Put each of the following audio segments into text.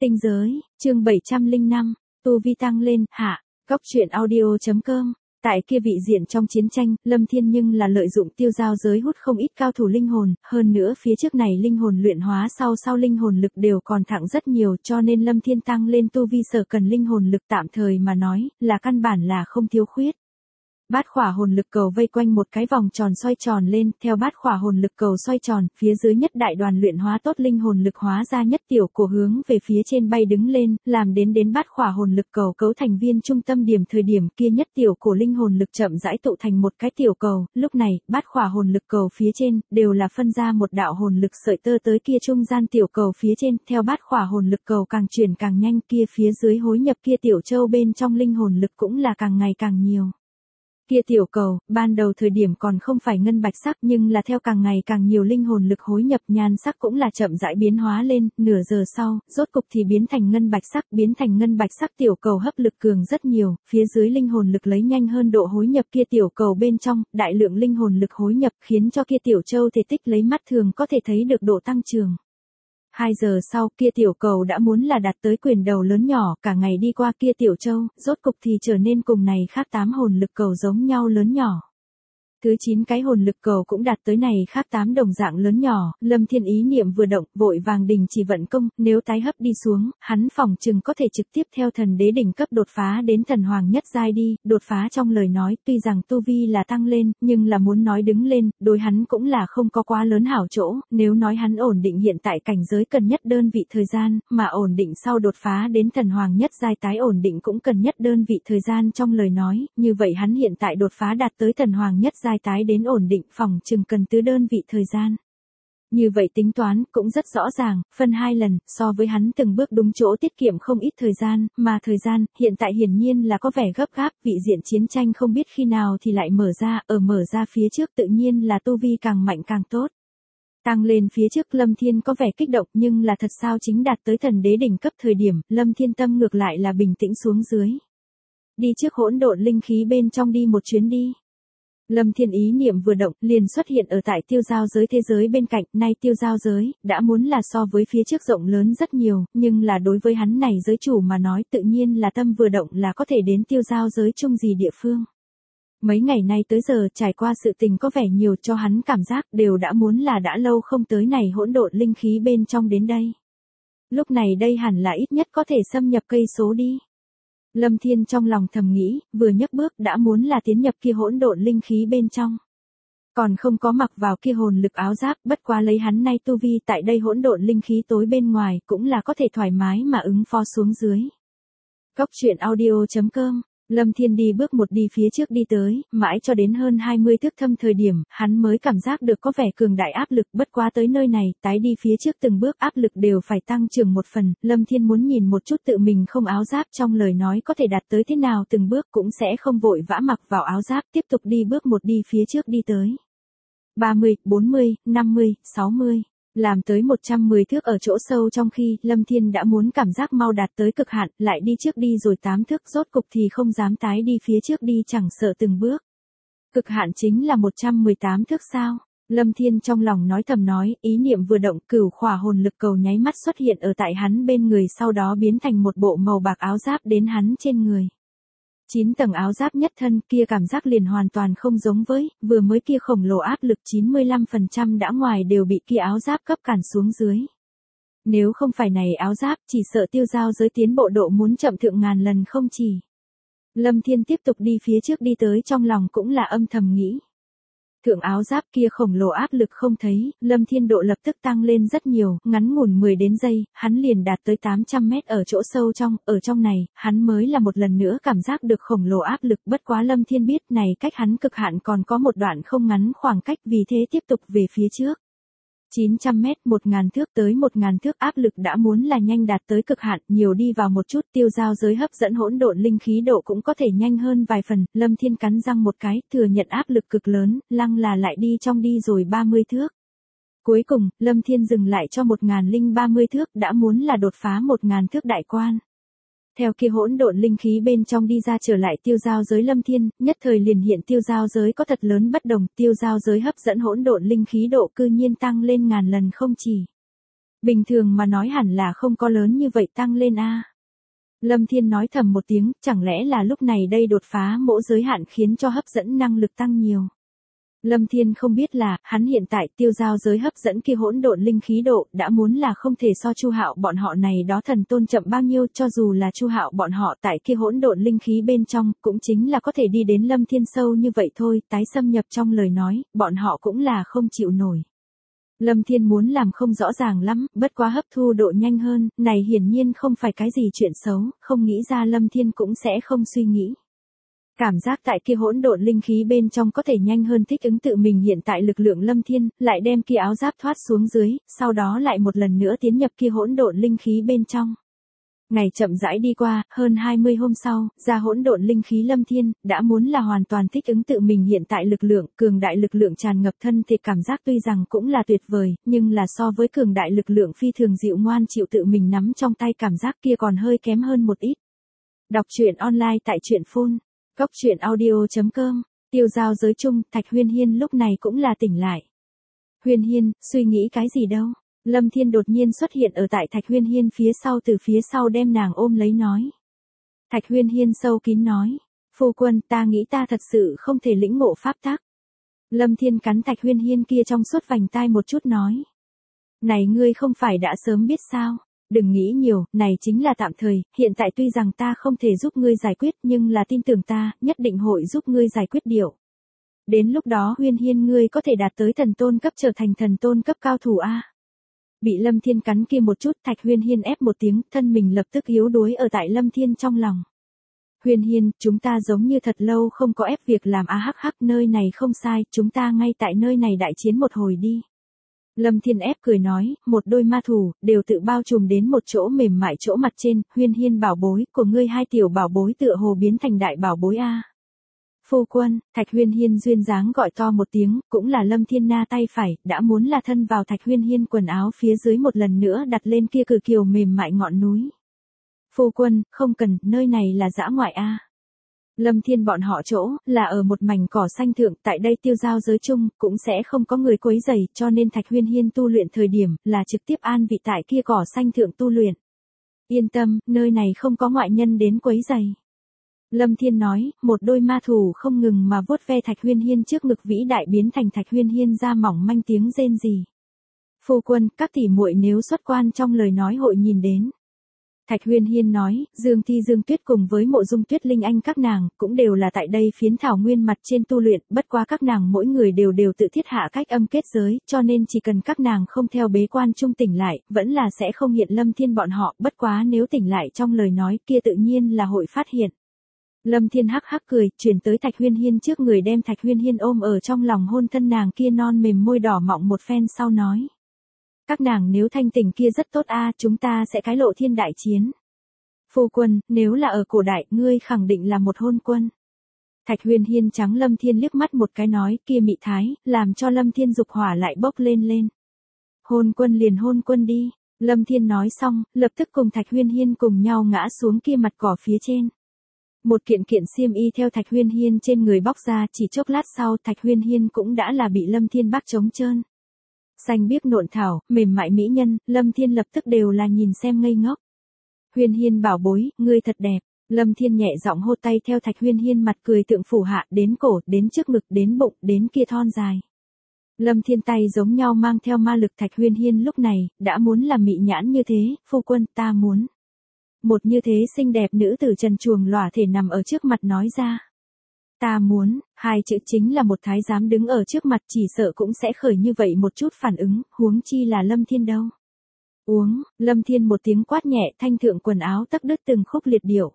Tinh giới, chương 705, tu vi tăng lên, hạ, Cóc truyện audio.com. Tại kia vị diện trong chiến tranh, Lâm Thiên nhưng là lợi dụng tiêu giao giới hút không ít cao thủ linh hồn, hơn nữa phía trước này linh hồn luyện hóa sau linh hồn lực đều còn thẳng rất nhiều, cho nên Lâm Thiên tăng lên tu vi sở cần linh hồn lực tạm thời mà nói, là căn bản là không thiếu khuyết. Bát khỏa hồn lực cầu vây quanh một cái vòng tròn xoay tròn lên, theo bát khỏa hồn lực cầu xoay tròn, phía dưới nhất đại đoàn luyện hóa tốt linh hồn lực hóa ra nhất tiểu cổ hướng về phía trên bay đứng lên, làm đến bát khỏa hồn lực cầu cấu thành viên trung tâm điểm thời điểm kia nhất tiểu cổ linh hồn lực chậm rãi tụ thành một cái tiểu cầu, lúc này, bát khỏa hồn lực cầu phía trên, đều là phân ra một đạo hồn lực sợi tơ tới kia trung gian tiểu cầu phía trên, theo bát khỏa hồn lực cầu càng chuyển càng nhanh kia phía dưới hối nhập kia tiểu châu bên trong linh hồn lực cũng là càng ngày càng nhiều. Kia tiểu cầu, ban đầu thời điểm còn không phải ngân bạch sắc nhưng là theo càng ngày càng nhiều linh hồn lực hối nhập nhan sắc cũng là chậm rãi biến hóa lên, nửa giờ sau, rốt cục thì biến thành ngân bạch sắc tiểu cầu hấp lực cường rất nhiều, phía dưới linh hồn lực lấy nhanh hơn độ hối nhập kia tiểu cầu bên trong, đại lượng linh hồn lực hối nhập khiến cho kia tiểu châu thể tích lấy mắt thường có thể thấy được độ tăng trưởng. 2 giờ sau kia tiểu cầu đã muốn là đạt tới quyền đầu lớn nhỏ, cả ngày đi qua kia tiểu châu, rốt cục thì trở nên cùng này khác 8 hồn lực cầu giống nhau lớn nhỏ. Thứ 9 cái hồn lực cầu cũng đạt tới này khác 8 đồng dạng lớn nhỏ, Lâm Thiên ý niệm vừa động, vội vàng đình chỉ vận công, nếu tái hấp đi xuống, hắn phỏng chừng có thể trực tiếp theo thần đế đỉnh cấp đột phá đến thần hoàng nhất giai đi, đột phá trong lời nói, tuy rằng tu vi là tăng lên, nhưng là muốn nói đứng lên, đối hắn cũng là không có quá lớn hảo chỗ, nếu nói hắn ổn định hiện tại cảnh giới cần nhất đơn vị thời gian, mà ổn định sau đột phá đến thần hoàng nhất giai tái ổn định cũng cần nhất đơn vị thời gian trong lời nói, như vậy hắn hiện tại đột phá đạt tới thần hoàng nhất giai tái đến ổn định phòng chừng cần tứ đơn vị thời gian. Như vậy tính toán cũng rất rõ ràng, phân 2 lần, so với hắn từng bước đúng chỗ tiết kiệm không ít thời gian, mà thời gian, hiện tại hiển nhiên là có vẻ gấp gáp, vị diện chiến tranh không biết khi nào thì lại mở ra, ở mở ra phía trước tự nhiên là tu vi càng mạnh càng tốt. Tăng lên phía trước Lâm Thiên có vẻ kích động nhưng là thật sao chính đạt tới thần đế đỉnh cấp thời điểm, Lâm Thiên tâm ngược lại là bình tĩnh xuống dưới. Đi trước hỗn độn linh khí bên trong đi một chuyến đi. Lâm Thiên ý niệm vừa động, liền xuất hiện ở tại tiêu giao giới thế giới bên cạnh, nay tiêu giao giới, đã muốn là so với phía trước rộng lớn rất nhiều, nhưng là đối với hắn này giới chủ mà nói tự nhiên là tâm vừa động là có thể đến tiêu giao giới chung gì địa phương. Mấy ngày nay tới giờ trải qua sự tình có vẻ nhiều cho hắn cảm giác đều đã muốn là đã lâu không tới này hỗn độn linh khí bên trong đến đây. Lúc này đây hẳn là ít nhất có thể xâm nhập cây số đi. Lâm Thiên trong lòng thầm nghĩ, vừa nhấc bước đã muốn là tiến nhập kia hỗn độn linh khí bên trong. Còn không có mặc vào kia hồn lực áo giáp, bất quá lấy hắn nay tu vi tại đây hỗn độn linh khí tối bên ngoài, cũng là có thể thoải mái mà ứng phó xuống dưới. Cóc truyện audio.com. Lâm Thiên đi bước một đi phía trước đi tới, mãi cho đến hơn 20 thước thâm thời điểm, hắn mới cảm giác được có vẻ cường đại áp lực, bất quá tới nơi này, tái đi phía trước từng bước áp lực đều phải tăng trưởng một phần, Lâm Thiên muốn nhìn một chút tự mình không áo giáp trong lời nói có thể đạt tới thế nào từng bước cũng sẽ không vội vã mặc vào áo giáp, tiếp tục đi bước một đi phía trước đi tới. 30, 40, 50, 60. Làm tới 110 thước ở chỗ sâu trong khi Lâm Thiên đã muốn cảm giác mau đạt tới cực hạn, lại đi trước đi rồi 8 thước rốt cục thì không dám tái đi phía trước đi chẳng sợ từng bước. Cực hạn chính là 118 thước sao? Lâm Thiên trong lòng nói thầm nói, ý niệm vừa động cửu khỏa hồn lực cầu nháy mắt xuất hiện ở tại hắn bên người sau đó biến thành một bộ màu bạc áo giáp đến hắn trên người. 9 tầng áo giáp nhất thân kia cảm giác liền hoàn toàn không giống với, vừa mới kia khổng lồ áp lực 95% đã ngoài đều bị kia áo giáp cấp cản xuống dưới. Nếu không phải này áo giáp chỉ sợ tiêu giao giới tiến bộ độ muốn chậm thượng ngàn lần không chỉ. Lâm Thiên tiếp tục đi phía trước đi tới trong lòng cũng là âm thầm nghĩ. Thượng áo giáp kia khổng lồ áp lực không thấy, Lâm Thiên độ lập tức tăng lên rất nhiều, ngắn ngủn 10 đến giây, hắn liền đạt tới 800 mét ở chỗ sâu trong, ở trong này, hắn mới là một lần nữa cảm giác được khổng lồ áp lực, bất quá Lâm Thiên biết này cách hắn cực hạn còn có một đoạn không ngắn khoảng cách vì thế tiếp tục về phía trước. 900 mét 1000 thước tới 1000 thước áp lực đã muốn là nhanh đạt tới cực hạn, nhiều đi vào một chút tiêu giao giới hấp dẫn hỗn độn linh khí độ cũng có thể nhanh hơn vài phần, Lâm Thiên cắn răng một cái, thừa nhận áp lực cực lớn, lăng là lại đi trong đi rồi 30 thước. Cuối cùng, Lâm Thiên dừng lại cho 1030 thước đã muốn là đột phá 1000 thước đại quan. Theo kia hỗn độn linh khí bên trong đi ra trở lại tiêu giao giới Lâm Thiên, nhất thời liền hiện tiêu giao giới có thật lớn bất đồng, tiêu giao giới hấp dẫn hỗn độn linh khí độ cư nhiên tăng lên ngàn lần không chỉ. Bình thường mà nói hẳn là không có lớn như vậy tăng lên a. Lâm Thiên nói thầm một tiếng, chẳng lẽ là lúc này đây đột phá mỗ giới hạn khiến cho hấp dẫn năng lực tăng nhiều. Lâm Thiên không biết là, hắn hiện tại tiêu giao giới hấp dẫn kia hỗn độn linh khí độ, đã muốn là không thể so Chu Hạo bọn họ này đó thần tôn chậm bao nhiêu, cho dù là Chu Hạo bọn họ tại kia hỗn độn linh khí bên trong, cũng chính là có thể đi đến Lâm Thiên sâu như vậy thôi, tái xâm nhập trong lời nói, bọn họ cũng là không chịu nổi. Lâm Thiên muốn làm không rõ ràng lắm, bất quá hấp thu độ nhanh hơn, này hiển nhiên không phải cái gì chuyện xấu, không nghĩ ra Lâm Thiên cũng sẽ không suy nghĩ. Cảm giác tại kia hỗn độn linh khí bên trong có thể nhanh hơn thích ứng tự mình hiện tại lực lượng Lâm Thiên, lại đem kia áo giáp thoát xuống dưới, sau đó lại một lần nữa tiến nhập kia hỗn độn linh khí bên trong. Ngày chậm rãi đi qua, hơn 20 hôm sau, ra hỗn độn linh khí Lâm Thiên, đã muốn là hoàn toàn thích ứng tự mình hiện tại lực lượng, cường đại lực lượng tràn ngập thân thì cảm giác tuy rằng cũng là tuyệt vời, nhưng là so với cường đại lực lượng phi thường dịu ngoan chịu tự mình nắm trong tay cảm giác kia còn hơi kém hơn một ít. Đọc truyện online tại truyện phone, coctruyện.audio.com, tiêu giao giới chung, Thạch Huyên Hiên lúc này cũng là tỉnh lại. Huyên Hiên, suy nghĩ cái gì đâu? Lâm Thiên đột nhiên xuất hiện ở tại Thạch Huyên Hiên phía sau từ phía sau đem nàng ôm lấy nói. Thạch Huyên Hiên sâu kín nói, phu quân ta nghĩ ta thật sự không thể lĩnh ngộ pháp tắc. Lâm Thiên cắn Thạch Huyên Hiên kia trong suốt vành tai một chút nói. Này ngươi không phải đã sớm biết sao, đừng nghĩ nhiều, này chính là tạm thời, hiện tại tuy rằng ta không thể giúp ngươi giải quyết nhưng là tin tưởng ta, nhất định hội giúp ngươi giải quyết điều. Đến lúc đó Huyên Hiên ngươi có thể đạt tới thần tôn cấp trở thành thần tôn cấp cao thủ a. Bị Lâm Thiên cắn kia một chút, Thạch Huyên Hiên ép một tiếng, thân mình lập tức yếu đuối ở tại Lâm Thiên trong lòng. Huyên Hiên, chúng ta giống như thật lâu không có ép việc làm hắc hắc, nơi này không sai, chúng ta ngay tại nơi này đại chiến một hồi đi. Lâm Thiên ép cười nói, một đôi ma thủ, đều tự bao trùm đến một chỗ mềm mại chỗ mặt trên, Huyên Hiên bảo bối, của ngươi hai tiểu bảo bối tựa hồ biến thành đại bảo bối a. Phu quân, Thạch Huyên Hiên duyên dáng gọi to một tiếng, cũng là Lâm Thiên Na tay phải, đã muốn là thân vào Thạch Huyên Hiên quần áo phía dưới một lần nữa đặt lên kia cử kiều mềm mại ngọn núi. Phu quân, không cần, nơi này là dã ngoại a. Lâm Thiên bọn họ chỗ, là ở một mảnh cỏ xanh thượng, tại đây tiêu giao giới chung, cũng sẽ không có người quấy rầy, cho nên Thạch Huyên Hiên tu luyện thời điểm, là trực tiếp an vị tại kia cỏ xanh thượng tu luyện. Yên tâm, nơi này không có ngoại nhân đến quấy rầy. Lâm Thiên nói, một đôi ma thủ không ngừng mà vuốt ve Thạch Huyên Hiên trước ngực vĩ đại biến thành Thạch Huyên Hiên ra mỏng manh tiếng rên rỉ. Phu quân, các tỷ muội nếu xuất quan trong lời nói hội nhìn đến. Thạch Huyên Hiên nói, Dương Thi Dương Tuyết cùng với Mộ Dung Tuyết Linh Anh các nàng, cũng đều là tại đây phiến thảo nguyên mặt trên tu luyện, bất quá các nàng mỗi người đều tự thiết hạ cách âm kết giới, cho nên chỉ cần các nàng không theo bế quan trung tỉnh lại, vẫn là sẽ không hiện Lâm Thiên bọn họ, bất quá nếu tỉnh lại trong lời nói kia tự nhiên là hội phát hiện. Lâm Thiên hắc hắc cười, chuyển tới Thạch Huyên Hiên trước người đem Thạch Huyên Hiên ôm ở trong lòng hôn thân nàng kia non mềm môi đỏ mọng một phen sau nói. Các nàng nếu thanh tỉnh kia rất tốt a, chúng ta sẽ cái lộ thiên đại chiến. Phu quân, nếu là ở cổ đại, ngươi khẳng định là một hôn quân. Thạch Huyên Hiên trắng Lâm Thiên liếc mắt một cái nói, kia mị thái, làm cho Lâm Thiên dục hỏa lại bốc lên lên. Hôn quân liền hôn quân đi. Lâm Thiên nói xong, lập tức cùng Thạch Huyên Hiên cùng nhau ngã xuống kia mặt cỏ phía trên. Một kiện kiện xiêm y theo Thạch Huyên Hiên trên người bóc ra, chỉ chốc lát sau Thạch Huyên Hiên cũng đã là bị Lâm Thiên bắt trống trơn. Xanh biếc nộn thảo, mềm mại mỹ nhân, Lâm Thiên lập tức đều là nhìn xem ngây ngốc. Huyên Hiên bảo bối, ngươi thật đẹp. Lâm Thiên nhẹ giọng hôn tay theo Thạch Huyên Hiên mặt cười tượng phủ hạ, đến cổ, đến trước ngực, đến bụng, đến kia thon dài. Lâm Thiên tay giống nhau mang theo ma lực. Thạch Huyên Hiên lúc này, đã muốn làm mị nhãn như thế, phu quân, ta muốn. Một như thế xinh đẹp nữ tử trần truồng lỏa thể nằm ở trước mặt nói ra. Ta muốn, hai chữ chính là một thái giám đứng ở trước mặt chỉ sợ cũng sẽ khởi như vậy một chút phản ứng, huống chi là Lâm Thiên đâu. Uống, Lâm Thiên một tiếng quát nhẹ thanh thượng quần áo tắc đứt từng khúc liệt điệu.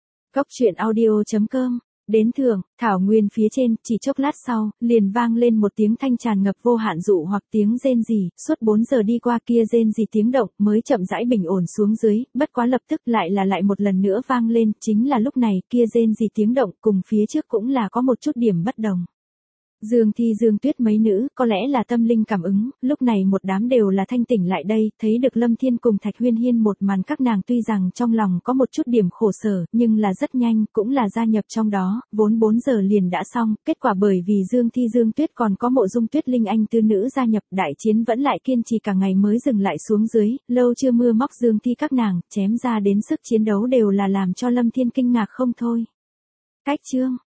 Coctruyện.audio.com, đến thượng, thảo nguyên phía trên, chỉ chốc lát sau, liền vang lên một tiếng thanh tràn ngập vô hạn dụ hoặc tiếng rên rỉ, suốt 4 giờ đi qua kia rên rỉ tiếng động mới chậm rãi bình ổn xuống dưới, bất quá lập tức lại một lần nữa vang lên, chính là lúc này kia rên rỉ tiếng động cùng phía trước cũng là có một chút điểm bất đồng. Dương Thi Dương Tuyết mấy nữ, có lẽ là tâm linh cảm ứng, lúc này một đám đều là thanh tỉnh lại đây, thấy được Lâm Thiên cùng Thạch Huyên Hiên một màn, các nàng tuy rằng trong lòng có một chút điểm khổ sở, nhưng là rất nhanh, cũng là gia nhập trong đó, vốn 4 giờ liền đã xong, kết quả bởi vì Dương Thi Dương Tuyết còn có Mộ Dung Tuyết Linh Anh tư nữ gia nhập, đại chiến vẫn lại kiên trì cả ngày mới dừng lại xuống dưới, lâu chưa mưa móc Dương Thi các nàng, chém ra đến sức chiến đấu đều là làm cho Lâm Thiên kinh ngạc không thôi. Cách chương